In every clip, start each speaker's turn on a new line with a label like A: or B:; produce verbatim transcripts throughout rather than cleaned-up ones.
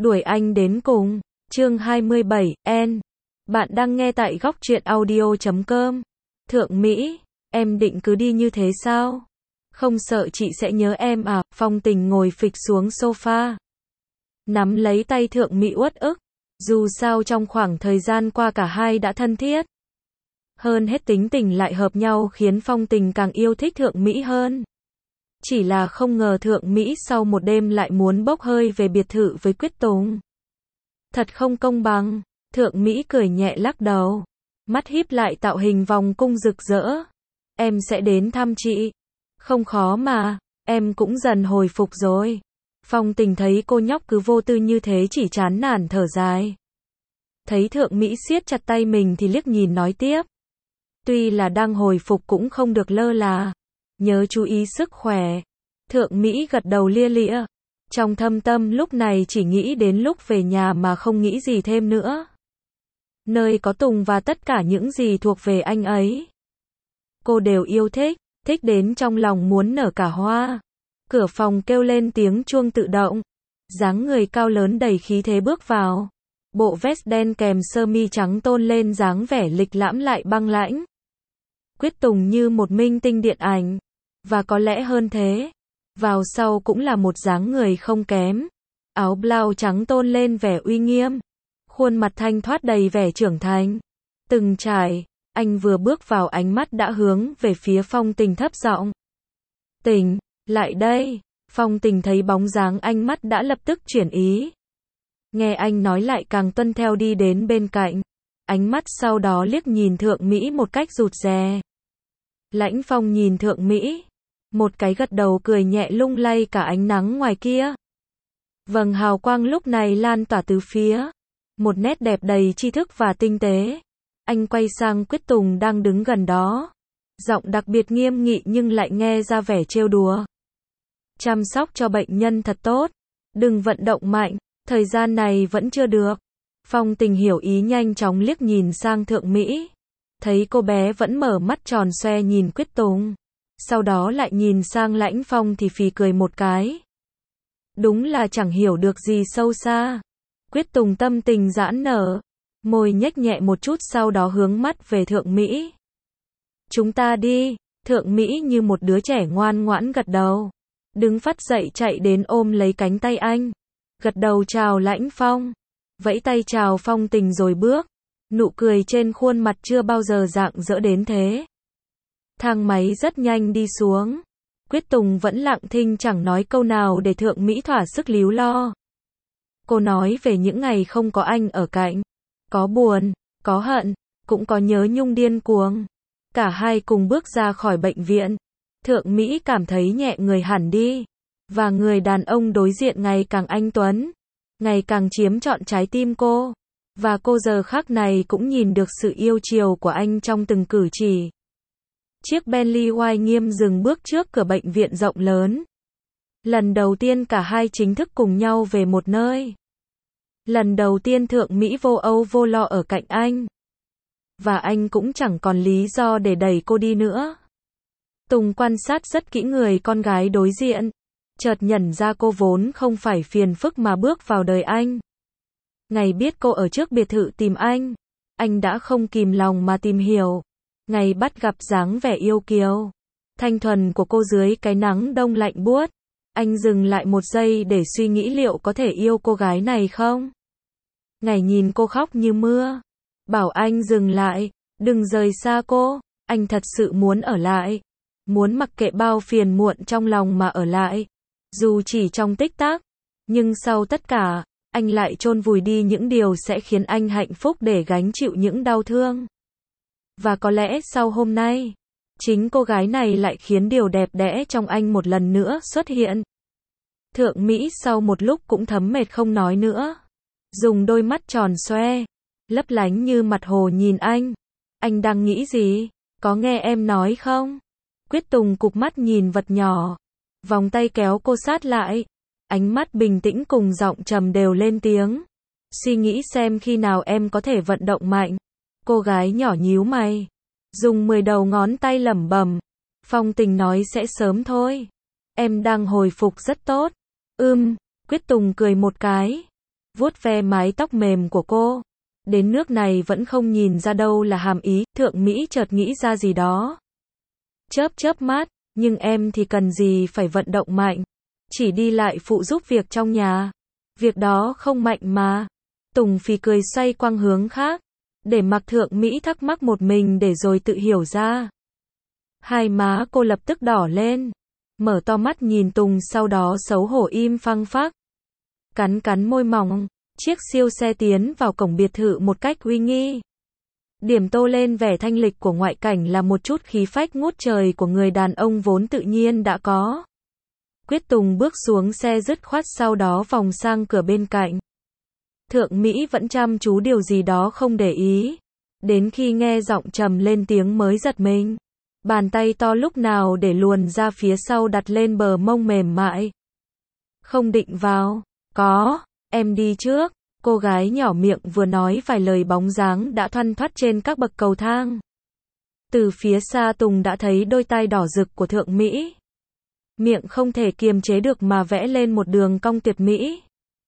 A: Đuổi anh đến cùng. Chương hai mươi bảy, N. Bạn đang nghe tại góc truyện audio chấm com. Thượng Mỹ, em định cứ đi như thế sao? Không sợ chị sẽ nhớ em à? Phong Tình ngồi phịch xuống sofa, nắm lấy tay Thượng Mỹ uất ức. Dù sao trong khoảng thời gian qua cả hai đã thân thiết. Hơn hết tính tình lại hợp nhau khiến Phong Tình càng yêu thích Thượng Mỹ hơn. Chỉ là không ngờ Thượng Mỹ sau một đêm lại muốn bốc hơi về biệt thự với Quyết Tùng. Thật không công bằng. Thượng Mỹ cười nhẹ lắc đầu, mắt híp lại tạo hình vòng cung rực rỡ. Em sẽ đến thăm chị. Không khó mà, em cũng dần hồi phục rồi. Phong Tình thấy cô nhóc cứ vô tư như thế chỉ chán nản thở dài. Thấy Thượng Mỹ siết chặt tay mình thì liếc nhìn nói tiếp. Tuy là đang hồi phục cũng không được lơ là. Nhớ chú ý sức khỏe. Thượng Mỹ gật đầu lia lịa. Trong thâm tâm lúc này chỉ nghĩ đến lúc về nhà mà không nghĩ gì thêm nữa. Nơi có Tùng và tất cả những gì thuộc về anh ấy. Cô đều yêu thích, thích đến trong lòng muốn nở cả hoa. Cửa phòng kêu lên tiếng chuông tự động. Dáng người cao lớn đầy khí thế bước vào. Bộ vest đen kèm sơ mi trắng tôn lên dáng vẻ lịch lãm lại băng lãnh. Quyết Tùng như một minh tinh điện ảnh. Và có lẽ hơn thế. Vào sau cũng là một dáng người không kém. Áo blau trắng tôn lên vẻ uy nghiêm. Khuôn mặt thanh thoát đầy vẻ trưởng thành. Từng trải, anh vừa bước vào ánh mắt đã hướng về phía Phong Tình thấp giọng. Tình, lại đây. Phong Tình thấy bóng dáng anh mắt đã lập tức chuyển ý. Nghe anh nói lại càng tuân theo đi đến bên cạnh. Ánh mắt sau đó liếc nhìn Thượng Mỹ một cách rụt rè. Lãnh Phong nhìn Thượng Mỹ. Một cái gật đầu cười nhẹ lung lay cả ánh nắng ngoài kia. Vầng hào quang lúc này lan tỏa từ phía. Một nét đẹp đầy tri thức và tinh tế. Anh quay sang Quyết Tùng đang đứng gần đó. Giọng đặc biệt nghiêm nghị nhưng lại nghe ra vẻ trêu đùa. Chăm sóc cho bệnh nhân thật tốt. Đừng vận động mạnh. Thời gian này vẫn chưa được. Phong Tình hiểu ý nhanh chóng liếc nhìn sang Thượng Mỹ. Thấy cô bé vẫn mở mắt tròn xoe nhìn Quyết Tùng. Sau đó lại nhìn sang Lãnh Phong thì phì cười một cái. Đúng là chẳng hiểu được gì sâu xa. Quyết Tùng tâm tình giãn nở. Môi nhếch nhẹ một chút sau đó hướng mắt về Thượng Mỹ. Chúng ta đi. Thượng Mỹ như một đứa trẻ ngoan ngoãn gật đầu. Đứng phắt dậy chạy đến ôm lấy cánh tay anh. Gật đầu chào Lãnh Phong. Vẫy tay chào Phong Tình rồi bước. Nụ cười trên khuôn mặt chưa bao giờ rạng rỡ đến thế. Thang máy rất nhanh đi xuống. Quyết Tùng vẫn lặng thinh chẳng nói câu nào để Thượng Mỹ thỏa sức líu lo. Cô nói về những ngày không có anh ở cạnh. Có buồn, có hận, cũng có nhớ nhung điên cuồng. Cả hai cùng bước ra khỏi bệnh viện. Thượng Mỹ cảm thấy nhẹ người hẳn đi. Và người đàn ông đối diện ngày càng anh tuấn. Ngày càng chiếm trọn trái tim cô. Và cô giờ khắc này cũng nhìn được sự yêu chiều của anh trong từng cử chỉ. Chiếc Bentley oai nghiêm dừng bước trước cửa bệnh viện rộng lớn. Lần đầu tiên cả hai chính thức cùng nhau về một nơi. Lần đầu tiên Thượng Mỹ vô âu vô lo ở cạnh anh. Và anh cũng chẳng còn lý do để đẩy cô đi nữa. Tùng quan sát rất kỹ người con gái đối diện. Chợt nhận ra cô vốn không phải phiền phức mà bước vào đời anh. Ngày biết cô ở trước biệt thự tìm anh. Anh đã không kìm lòng mà tìm hiểu. Ngày bắt gặp dáng vẻ yêu kiều, thanh thuần của cô dưới cái nắng đông lạnh buốt. Anh dừng lại một giây để suy nghĩ liệu có thể yêu cô gái này không. Ngày nhìn cô khóc như mưa. Bảo anh dừng lại, đừng rời xa cô. Anh thật sự muốn ở lại. Muốn mặc kệ bao phiền muộn trong lòng mà ở lại. Dù chỉ trong tích tắc. Nhưng sau tất cả, anh lại chôn vùi đi những điều sẽ khiến anh hạnh phúc để gánh chịu những đau thương. Và có lẽ sau hôm nay, chính cô gái này lại khiến điều đẹp đẽ trong anh một lần nữa xuất hiện. Thượng Mỹ sau một lúc cũng thấm mệt không nói nữa. Dùng đôi mắt tròn xoe, lấp lánh như mặt hồ nhìn anh. Anh đang nghĩ gì? Có nghe em nói không? Quyết Tùng cụp mắt nhìn vật nhỏ. Vòng tay kéo cô sát lại. Ánh mắt bình tĩnh cùng giọng trầm đều lên tiếng. Suy nghĩ xem khi nào em có thể vận động mạnh. Cô gái nhỏ nhíu mày. Dùng mười đầu ngón tay lẩm bẩm. Phong Tình nói sẽ sớm thôi. Em đang hồi phục rất tốt. Ưm, Quyết Tùng cười một cái. vuốt ve mái tóc mềm của cô. Đến nước này vẫn không nhìn ra đâu là hàm ý, Thượng Mỹ chợt nghĩ ra gì đó. Chớp chớp mắt, nhưng em thì cần gì phải vận động mạnh, chỉ đi lại phụ giúp việc trong nhà. Việc đó không mạnh mà. Tùng phì cười xoay quang hướng khác, để mặc Thượng Mỹ thắc mắc một mình để rồi tự hiểu ra. Hai má cô lập tức đỏ lên, mở to mắt nhìn Tùng sau đó xấu hổ im phăng phắc. Cắn cắn môi mỏng, chiếc siêu xe tiến vào cổng biệt thự một cách uy nghi. Điểm tô lên vẻ thanh lịch của ngoại cảnh là một chút khí phách ngút trời của người đàn ông vốn tự nhiên đã có. Quyết Tùng bước xuống xe dứt khoát sau đó vòng sang cửa bên cạnh. Thượng Mỹ vẫn chăm chú điều gì đó không để ý. Đến khi nghe giọng trầm lên tiếng mới giật mình. Bàn tay to lúc nào để luồn ra phía sau đặt lên bờ mông mềm mại. Không định vào. Có, em đi trước. Cô gái nhỏ miệng vừa nói vài lời bóng dáng đã thoăn thoắt trên các bậc cầu thang. Từ phía xa Tùng đã thấy đôi tai đỏ rực của Thượng Mỹ. Miệng không thể kiềm chế được mà vẽ lên một đường cong tuyệt mỹ.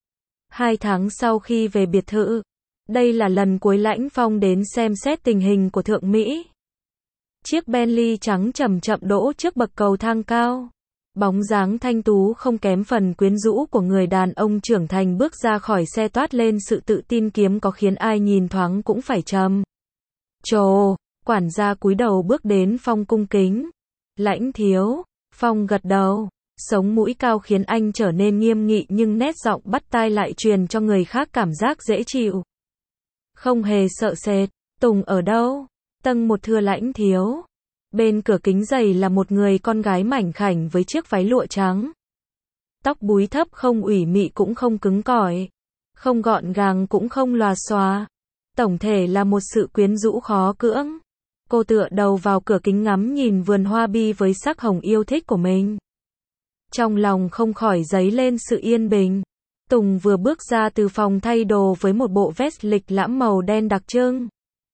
A: Hai tháng sau khi về biệt thự, đây là lần cuối Lãnh Phong đến xem xét tình hình của Thượng Mỹ. Chiếc Bentley trắng chậm chậm đỗ trước bậc cầu thang cao. Bóng dáng thanh tú không kém phần quyến rũ của người đàn ông trưởng thành bước ra khỏi xe toát lên sự tự tin kiếm có khiến ai nhìn thoáng cũng phải trầm trồ. Quản gia cúi đầu bước đến Phong cung kính. Lãnh thiếu. Phong gật đầu. Sống mũi cao khiến anh trở nên nghiêm nghị nhưng nét giọng bắt tai lại truyền cho người khác cảm giác dễ chịu. Không hề sợ sệt. Tùng ở đâu? Tầng một thưa Lãnh thiếu. Bên cửa kính dày là một người con gái mảnh khảnh với chiếc váy lụa trắng. Tóc búi thấp không ủy mị cũng không cứng cỏi. Không gọn gàng cũng không lòa xòa. Tổng thể là một sự quyến rũ khó cưỡng. Cô tựa đầu vào cửa kính ngắm nhìn vườn hoa bi với sắc hồng yêu thích của mình. Trong lòng không khỏi dấy lên sự yên bình. Tùng vừa bước ra từ phòng thay đồ với một bộ vest lịch lãm màu đen đặc trưng.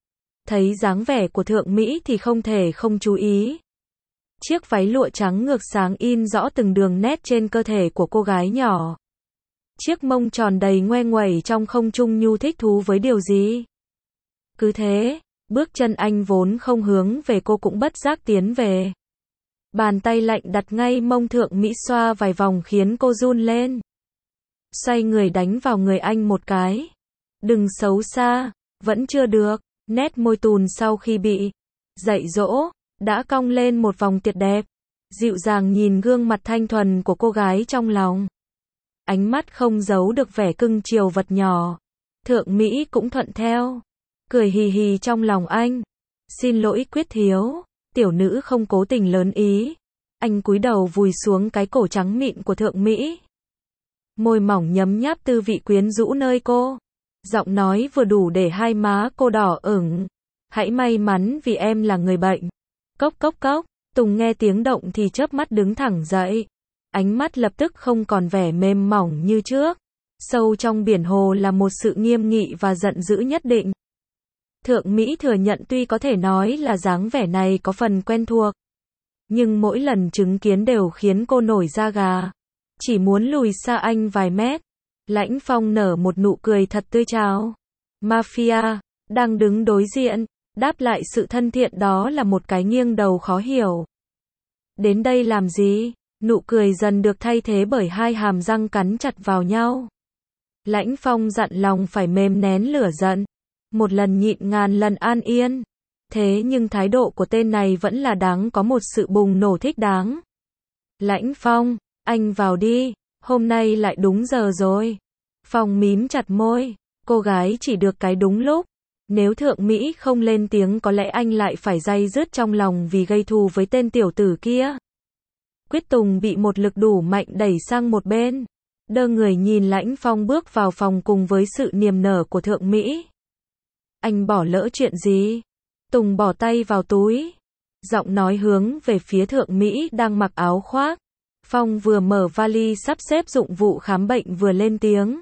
A: Thấy dáng vẻ của Thượng Mỹ thì không thể không chú ý. Chiếc váy lụa trắng ngược sáng in rõ từng đường nét trên cơ thể của cô gái nhỏ. Chiếc mông tròn đầy ngoe nguẩy trong không trung nhu thích thú với điều gì. Cứ thế, bước chân anh vốn không hướng về cô cũng bất giác tiến về. Bàn tay lạnh đặt ngay mông Thượng Mỹ xoa vài vòng khiến cô run lên. Xoay người đánh vào người anh một cái. Đừng xấu xa, vẫn chưa được. Nét môi tùn sau khi bị dạy dỗ, đã cong lên một vòng tuyệt đẹp. Dịu dàng nhìn gương mặt thanh thuần của cô gái trong lòng. Ánh mắt không giấu được vẻ cưng chiều vật nhỏ. Thượng Mỹ cũng thuận theo. Cười hì hì trong lòng anh. Xin lỗi Quyết thiếu. Tiểu nữ không cố tình lớn ý. Anh cúi đầu vùi xuống cái cổ trắng mịn của Thượng Mỹ. Môi mỏng nhấm nháp tư vị quyến rũ nơi cô. Giọng nói vừa đủ để hai má cô đỏ ửng. Hãy may mắn vì em là người bệnh. Cốc cốc cốc. Tùng nghe tiếng động thì chớp mắt đứng thẳng dậy. Ánh mắt lập tức không còn vẻ mềm mỏng như trước. Sâu trong biển hồ là một sự nghiêm nghị và giận dữ nhất định. Thượng Mỹ thừa nhận tuy có thể nói là dáng vẻ này có phần quen thuộc. Nhưng mỗi lần chứng kiến đều khiến cô nổi da gà. Chỉ muốn lùi xa anh vài mét. Lãnh Phong nở một nụ cười thật tươi chào. Mafia, đang đứng đối diện, đáp lại sự thân thiện đó là một cái nghiêng đầu khó hiểu. Đến đây làm gì? Nụ cười dần được thay thế bởi hai hàm răng cắn chặt vào nhau. Lãnh Phong dặn lòng phải mềm nén lửa giận. Một lần nhịn ngàn lần an yên. Thế nhưng thái độ của tên này vẫn là đáng có một sự bùng nổ thích đáng. Lãnh Phong, anh vào đi. Hôm nay lại đúng giờ rồi. Phong mím chặt môi. Cô gái chỉ được cái đúng lúc. Nếu Thượng Mỹ không lên tiếng có lẽ anh lại phải day dứt trong lòng vì gây thù với tên tiểu tử kia. Quyết Tùng bị một lực đủ mạnh đẩy sang một bên. Đơ người nhìn Lãnh Phong bước vào phòng cùng với sự niềm nở của Thượng Mỹ. Anh bỏ lỡ chuyện gì? Tùng bỏ tay vào túi. Giọng nói hướng về phía Thượng Mỹ đang mặc áo khoác. Phong vừa mở vali sắp xếp dụng vụ khám bệnh vừa lên tiếng.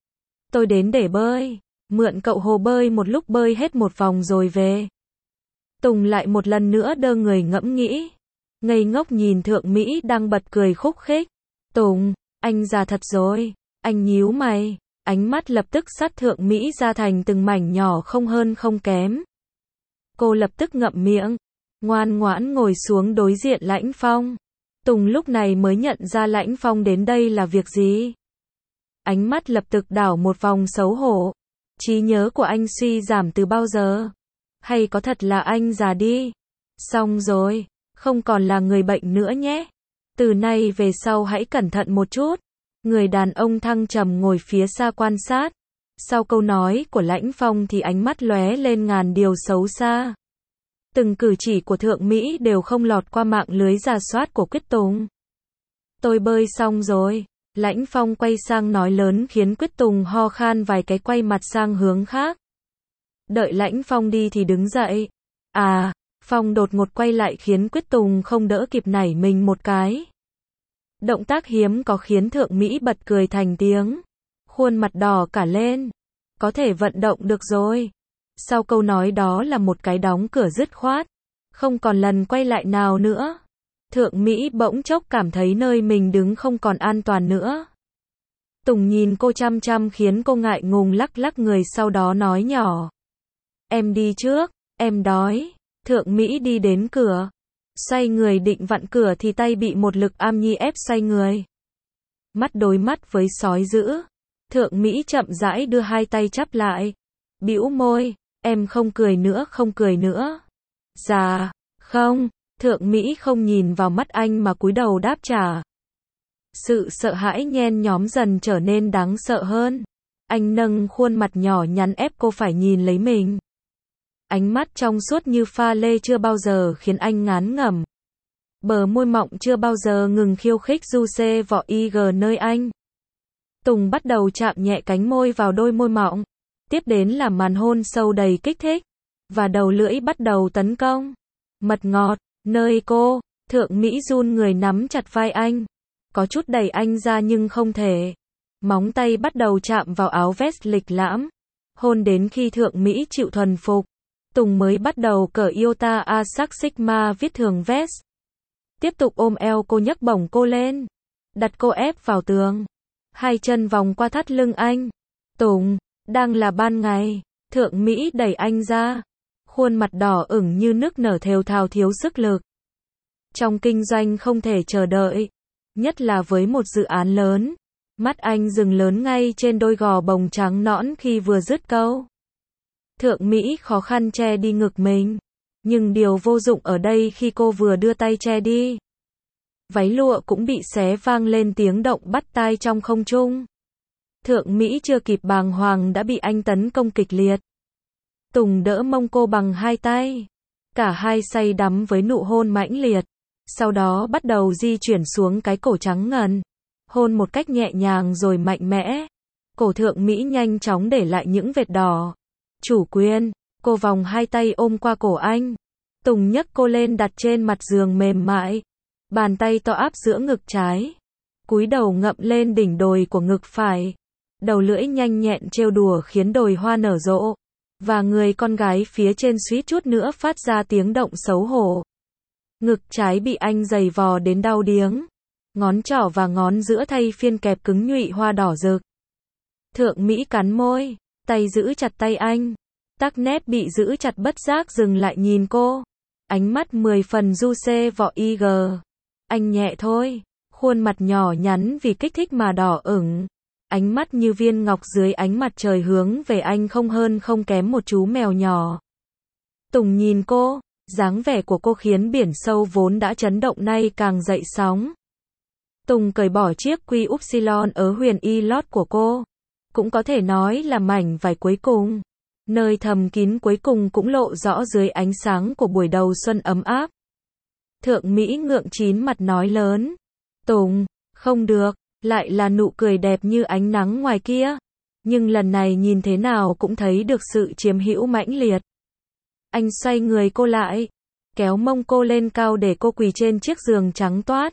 A: Tôi đến để bơi. Mượn cậu hồ bơi một lúc bơi hết một vòng rồi về. Tùng lại một lần nữa đơ người ngẫm nghĩ. Ngây ngốc nhìn Thượng Mỹ đang bật cười khúc khích. Tùng, anh già thật rồi. Anh nhíu mày. Ánh mắt lập tức sát Thượng Mỹ ra thành từng mảnh nhỏ không hơn không kém. Cô lập tức ngậm miệng, ngoan ngoãn ngồi xuống đối diện Lãnh Phong. Tùng lúc này mới nhận ra Lãnh Phong đến đây là việc gì. Ánh mắt lập tức đảo một vòng xấu hổ. Trí nhớ của anh suy giảm từ bao giờ? Hay có thật là anh già đi? Xong rồi, không còn là người bệnh nữa nhé. Từ nay về sau hãy cẩn thận một chút. Người đàn ông thăng trầm ngồi phía xa quan sát. Sau câu nói của Lãnh Phong thì ánh mắt lóe lên ngàn điều xấu xa. Từng cử chỉ của Thượng Mỹ đều không lọt qua mạng lưới rà soát của Quyết Tùng. Tôi bơi xong rồi. Lãnh Phong quay sang nói lớn khiến Quyết Tùng ho khan vài cái quay mặt sang hướng khác. Đợi Lãnh Phong đi thì đứng dậy. À, Phong đột ngột quay lại khiến Quyết Tùng không đỡ kịp nảy mình một cái. Động tác hiếm có khiến Thượng Mỹ bật cười thành tiếng. Khuôn mặt đỏ cả lên. Có thể vận động được rồi. Sau câu nói đó là một cái đóng cửa dứt khoát. Không còn lần quay lại nào nữa. Thượng Mỹ bỗng chốc cảm thấy nơi mình đứng không còn an toàn nữa. Tùng nhìn cô chăm chăm khiến cô ngại ngùng lắc lắc người sau đó nói nhỏ. Em đi trước, em đói. Thượng Mỹ đi đến cửa. Xoay người định vặn cửa thì tay bị một lực am nhi ép xoay người. Mắt đối mắt với sói dữ. Thượng Mỹ chậm rãi đưa hai tay chắp lại. Bĩu môi, em không cười nữa không cười nữa. Dạ, không. Thượng Mỹ không nhìn vào mắt anh mà cúi đầu đáp trả. Sự sợ hãi nhen nhóm dần trở nên đáng sợ hơn. Anh nâng khuôn mặt nhỏ nhắn ép cô phải nhìn lấy mình. Ánh mắt trong suốt như pha lê chưa bao giờ khiến anh ngán ngẩm. Bờ môi mọng chưa bao giờ ngừng khiêu khích du xê vỏ y gờ nơi anh. Tùng bắt đầu chạm nhẹ cánh môi vào đôi môi mọng. Tiếp đến là màn hôn sâu đầy kích thích. Và đầu lưỡi bắt đầu tấn công. Mật ngọt, nơi cô, Thượng Mỹ run người nắm chặt vai anh. Có chút đẩy anh ra nhưng không thể. Móng tay bắt đầu chạm vào áo vest lịch lãm. Hôn đến khi Thượng Mỹ chịu thuần phục. Tùng mới bắt đầu cởi Iota A sắc Sigma viết thường vest. Tiếp tục ôm eo cô nhấc bổng cô lên. Đặt cô ép vào tường. Hai chân vòng qua thắt lưng anh. Tùng, đang là ban ngày. Thượng Mỹ đẩy anh ra. Khuôn mặt đỏ ửng như nước nở thều thào thiếu sức lực. Trong kinh doanh không thể chờ đợi. Nhất là với một dự án lớn. Mắt anh dừng lớn ngay trên đôi gò bồng trắng nõn khi vừa dứt câu. Thượng Mỹ khó khăn che đi ngực mình. Nhưng điều vô dụng ở đây khi cô vừa đưa tay che đi. Váy lụa cũng bị xé vang lên tiếng động bắt tai trong không trung. Thượng Mỹ chưa kịp bàng hoàng đã bị anh tấn công kịch liệt. Tùng đỡ mông cô bằng hai tay. Cả hai say đắm với nụ hôn mãnh liệt. Sau đó bắt đầu di chuyển xuống cái cổ trắng ngần. Hôn một cách nhẹ nhàng rồi mạnh mẽ. Cổ Thượng Mỹ nhanh chóng để lại những vệt đỏ. Chủ quyền, cô vòng hai tay ôm qua cổ anh. Tùng nhấc cô lên đặt trên mặt giường mềm mại. Bàn tay to áp giữa ngực trái. Cúi đầu ngậm lên đỉnh đồi của ngực phải. Đầu lưỡi nhanh nhẹn trêu đùa khiến đồi hoa nở rộ. Và người con gái phía trên suýt chút nữa phát ra tiếng động xấu hổ. Ngực trái bị anh giày vò đến đau điếng. Ngón trỏ và ngón giữa thay phiên kẹp cứng nhụy hoa đỏ rực. Thượng Mỹ cắn môi. Tay giữ chặt tay anh. Tắc nét bị giữ chặt bất giác dừng lại nhìn cô. Ánh mắt mười phần du xê vỏ y gờ. Anh nhẹ thôi. Khuôn mặt nhỏ nhắn vì kích thích mà đỏ ửng. Ánh mắt như viên ngọc dưới ánh mặt trời hướng về anh không hơn không kém một chú mèo nhỏ. Tùng nhìn cô. Dáng vẻ của cô khiến biển sâu vốn đã chấn động nay càng dậy sóng. Tùng cởi bỏ chiếc quy upsilon ở huyền y lót của cô. Cũng có thể nói là mảnh vải cuối cùng. Nơi thầm kín cuối cùng cũng lộ rõ dưới ánh sáng của buổi đầu xuân ấm áp. Thượng Mỹ ngượng chín mặt nói lớn. Tùng, không được, lại là nụ cười đẹp như ánh nắng ngoài kia. Nhưng lần này nhìn thế nào cũng thấy được sự chiếm hữu mãnh liệt. Anh xoay người cô lại. Kéo mông cô lên cao để cô quỳ trên chiếc giường trắng toát.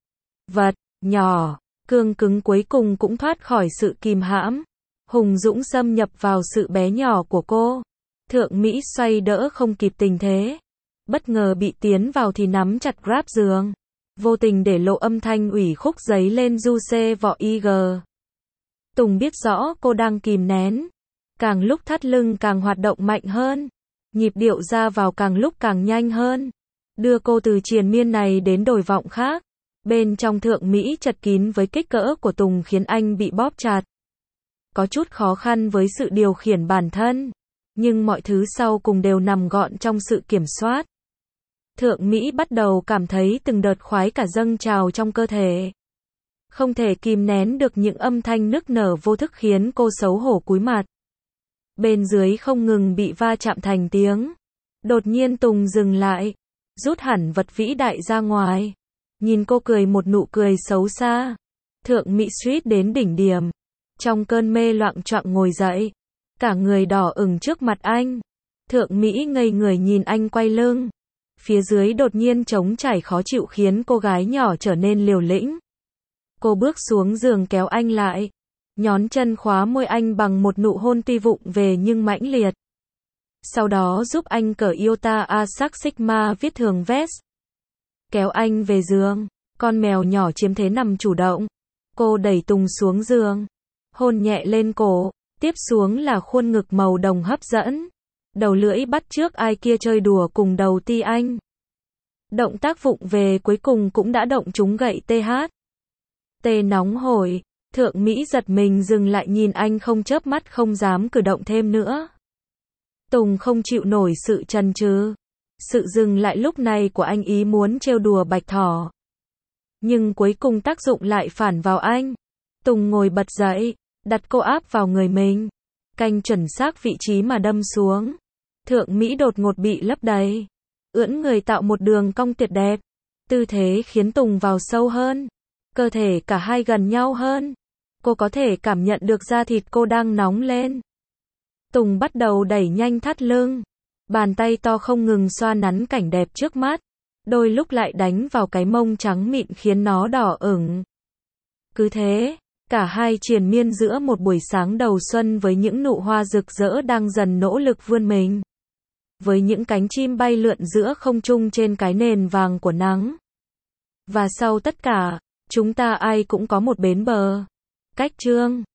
A: Vật, nhỏ, cương cứng cuối cùng cũng thoát khỏi sự kìm hãm. Hùng dũng xâm nhập vào sự bé nhỏ của cô. Thượng Mỹ xoay đỡ không kịp tình thế. Bất ngờ bị tiến vào thì nắm chặt grab giường. Vô tình để lộ âm thanh ủy khúc giấy lên du xê vỏ y gờ. Tùng biết rõ cô đang kìm nén. Càng lúc thắt lưng càng hoạt động mạnh hơn. Nhịp điệu ra vào càng lúc càng nhanh hơn. Đưa cô từ triền miên này đến đồi vọng khác. Bên trong thượng Mỹ chật kín với kích cỡ của Tùng khiến anh bị bóp chặt. Có chút khó khăn với sự điều khiển bản thân. Nhưng mọi thứ sau cùng đều nằm gọn trong sự kiểm soát. Thượng Mỹ bắt đầu cảm thấy từng đợt khoái cả dâng trào trong cơ thể. Không thể kìm nén được những âm thanh nức nở vô thức khiến cô xấu hổ cúi mặt. Bên dưới không ngừng bị va chạm thành tiếng. Đột nhiên Tùng dừng lại. Rút hẳn vật vĩ đại ra ngoài. Nhìn cô cười một nụ cười xấu xa. Thượng Mỹ Street đến đỉnh điểm. Trong cơn mê loạng choạng ngồi dậy. Cả người đỏ ửng trước mặt anh. Thượng Mỹ ngây người nhìn anh quay lưng. Phía dưới đột nhiên trống trải khó chịu khiến cô gái nhỏ trở nên liều lĩnh. Cô bước xuống giường kéo anh lại. Nhón chân khóa môi anh bằng một nụ hôn tuy vụng về nhưng mãnh liệt. Sau đó giúp anh cởi Iota A sắc Sigma viết thường vest. Kéo anh về giường. Con mèo nhỏ chiếm thế nằm chủ động. Cô đẩy Tùng xuống giường. Hôn nhẹ lên cổ. Tiếp xuống là khuôn ngực màu đồng hấp dẫn. Đầu lưỡi bắt chước ai kia chơi đùa cùng đầu ti anh. Động tác vụng về cuối cùng cũng đã động trúng gậy tê hát. Tê nóng hổi. Thượng Mỹ giật mình dừng lại nhìn anh không chớp mắt không dám cử động thêm nữa. Tùng không chịu nổi sự chần chừ. Sự dừng lại lúc này của anh ý muốn trêu đùa bạch thỏ. Nhưng cuối cùng tác dụng lại phản vào anh. Tùng ngồi bật dậy, đặt cô áp vào người mình. Canh chuẩn xác vị trí mà đâm xuống. Thượng Mỹ đột ngột bị lấp đầy. Ưỡn người tạo một đường cong tuyệt đẹp. Tư thế khiến Tùng vào sâu hơn. Cơ thể cả hai gần nhau hơn. Cô có thể cảm nhận được da thịt cô đang nóng lên. Tùng bắt đầu đẩy nhanh thắt lưng. Bàn tay to không ngừng xoa nắn cảnh đẹp trước mắt. Đôi lúc lại đánh vào cái mông trắng mịn khiến nó đỏ ửng. Cứ thế, cả hai triền miên giữa một buổi sáng đầu xuân với những nụ hoa rực rỡ đang dần nỗ lực vươn mình. Với những cánh chim bay lượn giữa không trung trên cái nền vàng của nắng. Và sau tất cả, chúng ta ai cũng có một bến bờ. Cách chương